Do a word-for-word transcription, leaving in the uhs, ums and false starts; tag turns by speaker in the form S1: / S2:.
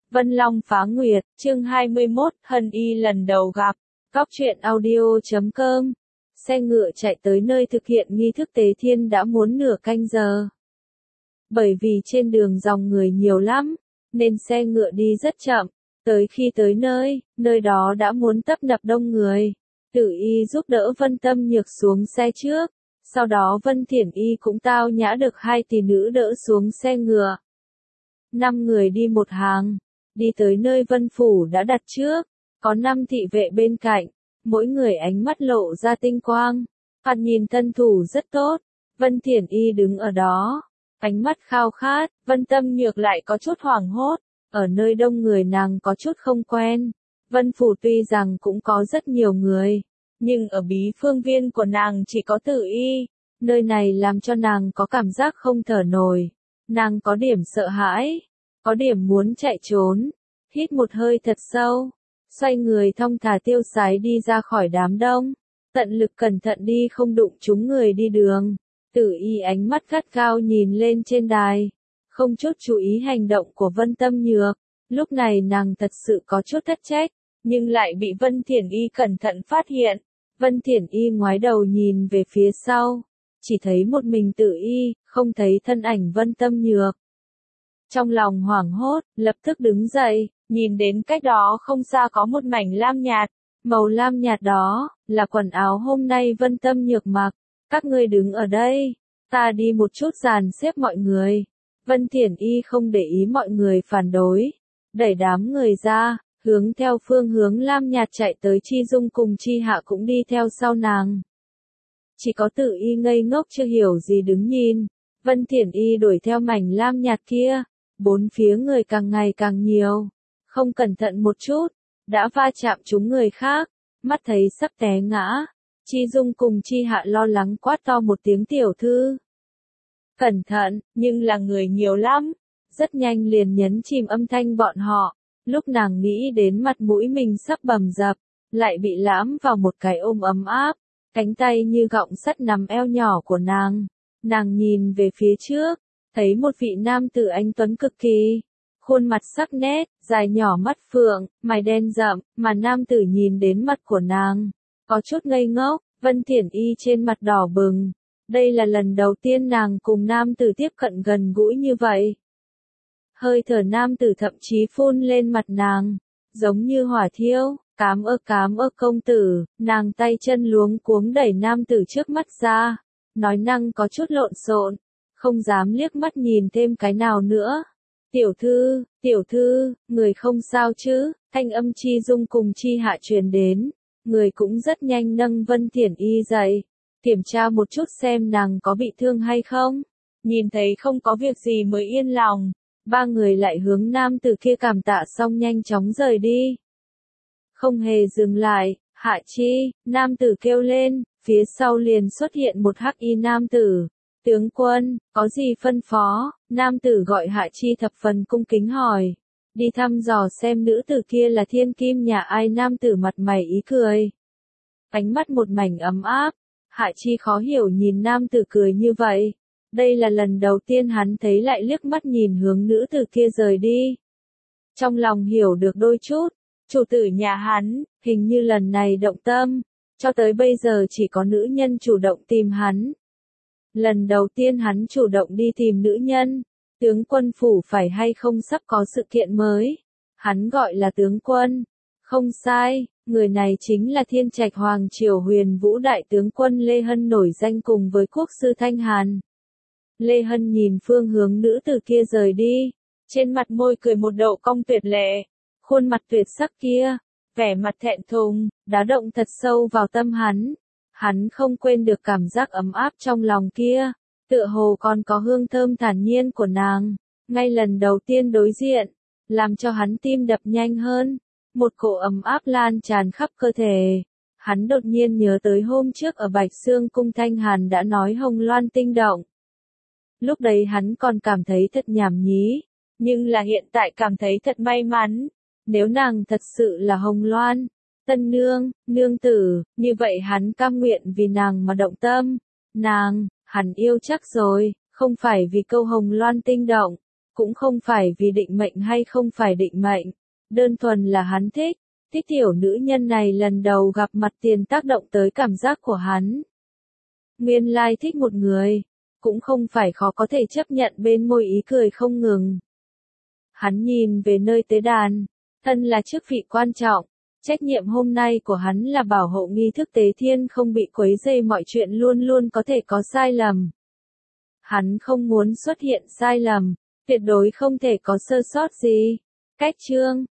S1: Vân Long Phá Nguyệt, chương hai mươi mốt, Hân Y lần đầu gặp. Cóc truyện audio chấm com. Xe ngựa chạy tới nơi thực hiện nghi thức tế thiên đã muốn nửa canh giờ. Bởi vì trên đường dòng người nhiều lắm, nên xe ngựa đi rất chậm. Tới khi tới nơi, nơi đó đã muốn tấp nập đông người. Tử Y giúp đỡ Vân Tâm Nhược xuống xe trước. Sau đó Vân Thiển Y cũng tao nhã được hai tỷ nữ đỡ xuống xe ngựa. Năm người đi một hàng. Đi tới nơi Vân Phủ đã đặt trước, có năm thị vệ bên cạnh, mỗi người ánh mắt lộ ra tinh quang, thoạt nhìn thân thủ rất tốt. Vân Thiển Y đứng ở đó, ánh mắt khao khát. Vân Tâm Nhược lại có chút hoảng hốt, ở nơi đông người nàng có chút không quen. Vân Phủ tuy rằng cũng có rất nhiều người, nhưng ở bí phương viên của nàng chỉ có Tử Y, nơi này làm cho nàng có cảm giác không thở nổi, nàng có điểm sợ hãi. Có điểm muốn chạy trốn, hít một hơi thật sâu, xoay người thong thả tiêu sái đi ra khỏi đám đông, tận lực cẩn thận đi không đụng trúng người đi đường. Tử Y ánh mắt gắt gao nhìn lên trên đài, không chút chú ý hành động của Vân Tâm Nhược. Lúc này nàng thật sự có chút thất trách, nhưng lại bị Vân Thiển Y cẩn thận phát hiện. Vân Thiển Y ngoái đầu nhìn về phía sau, chỉ thấy một mình Tử Y, không thấy thân ảnh Vân Tâm Nhược. Trong lòng hoảng hốt, lập tức đứng dậy, nhìn đến cách đó không xa có một mảnh lam nhạt. Màu lam nhạt đó, là quần áo hôm nay Vân Tâm Nhược mặc. Các ngươi đứng ở đây, ta đi một chút dàn xếp mọi người. Vân Thiển Y không để ý mọi người phản đối, đẩy đám người ra, hướng theo phương hướng lam nhạt chạy tới. Chi Dung cùng Chi Hạ cũng đi theo sau nàng. Chỉ có Tử Y ngây ngốc chưa hiểu gì đứng nhìn. Vân Thiển Y đuổi theo mảnh lam nhạt kia. Bốn phía người càng ngày càng nhiều, không cẩn thận một chút, đã va chạm trúng người khác, mắt thấy sắp té ngã. Chi Dung cùng Chi Hạ lo lắng quát to một tiếng tiểu thư. Cẩn thận, nhưng là người nhiều lắm, rất nhanh liền nhấn chìm âm thanh bọn họ. Lúc nàng nghĩ đến mặt mũi mình sắp bầm dập, lại bị lãm vào một cái ôm ấm áp, cánh tay như gọng sắt nắm eo nhỏ của nàng. Nàng nhìn về phía trước, thấy một vị nam tử anh tuấn cực kỳ, khuôn mặt sắc nét, dài nhỏ mắt phượng, mày đen rậm, mà nam tử nhìn đến mặt của nàng, có chút ngây ngốc. Vân Thiển Y trên mặt đỏ bừng, đây là lần đầu tiên nàng cùng nam tử tiếp cận gần gũi như vậy. Hơi thở nam tử thậm chí phun lên mặt nàng, giống như hỏa thiêu. Cám ơ cám ơ công tử, nàng tay chân luống cuống đẩy nam tử trước mắt ra, nói năng có chút lộn xộn, không dám liếc mắt nhìn thêm cái nào nữa. Tiểu thư, tiểu thư, người không sao chứ? Thanh âm Chi Dung cùng Chi Hạ truyền đến, người cũng rất nhanh nâng Vân Thiển Y dậy, kiểm tra một chút xem nàng có bị thương hay không. Nhìn thấy không có việc gì mới yên lòng, ba người lại hướng nam tử kia cảm tạ xong nhanh chóng rời đi. Không hề dừng lại, Hạ Chi, nam tử kêu lên, phía sau liền xuất hiện một hắc y nam tử. Tướng quân, có gì phân phó? Nam tử gọi Hạ Chi thập phần cung kính hỏi. Đi thăm dò xem nữ tử kia là thiên kim nhà ai. Nam tử mặt mày ý cười, ánh mắt một mảnh ấm áp. Hạ Chi khó hiểu nhìn nam tử cười như vậy. Đây là lần đầu tiên hắn thấy, lại liếc mắt nhìn hướng nữ tử kia rời đi. Trong lòng hiểu được đôi chút, chủ tử nhà hắn, hình như lần này động tâm, cho tới bây giờ chỉ có nữ nhân chủ động tìm hắn. Lần đầu tiên hắn chủ động đi tìm nữ nhân. Tướng quân phủ phải hay không sắp có sự kiện mới? Hắn gọi là tướng quân. Không sai, người này chính là Thiên Trạch Hoàng Triều Huyền Vũ đại tướng quân Lê Hân, nổi danh cùng với quốc sư Thanh Hàn. Lê Hân nhìn phương hướng nữ tử kia rời đi, trên mặt môi cười một độ cong tuyệt lệ, khuôn mặt tuyệt sắc kia, vẻ mặt thẹn thùng, đá động thật sâu vào tâm hắn. Hắn không quên được cảm giác ấm áp trong lòng kia, tựa hồ còn có hương thơm thản nhiên của nàng. Ngay lần đầu tiên đối diện, làm cho hắn tim đập nhanh hơn, một cỗ ấm áp lan tràn khắp cơ thể. Hắn đột nhiên nhớ tới hôm trước ở Bạch Xương Cung Thanh Hàn đã nói Hồng Loan tinh động. Lúc đấy hắn còn cảm thấy thật nhảm nhí, nhưng là hiện tại cảm thấy thật may mắn. Nếu nàng thật sự là Hồng Loan, tân nương, nương tử, như vậy hắn cam nguyện vì nàng mà động tâm. Nàng, hắn yêu chắc rồi, không phải vì câu Hồng Loan tinh động, Cũng không phải vì định mệnh hay không phải định mệnh, đơn thuần là hắn thích, thích tiểu nữ nhân này lần đầu gặp mặt tiền tác động tới cảm giác của hắn. Nguyên lai thích một người, cũng không phải khó có thể chấp nhận bên môi ý cười không ngừng. Hắn nhìn về nơi tế đàn, thân là chức vị quan trọng, trách nhiệm hôm nay của hắn là bảo hộ nghi thức tế thiên không bị quấy rầy, mọi chuyện luôn luôn có thể có sai lầm. Hắn không muốn xuất hiện sai lầm, tuyệt đối không thể có sơ sót gì. Cách chương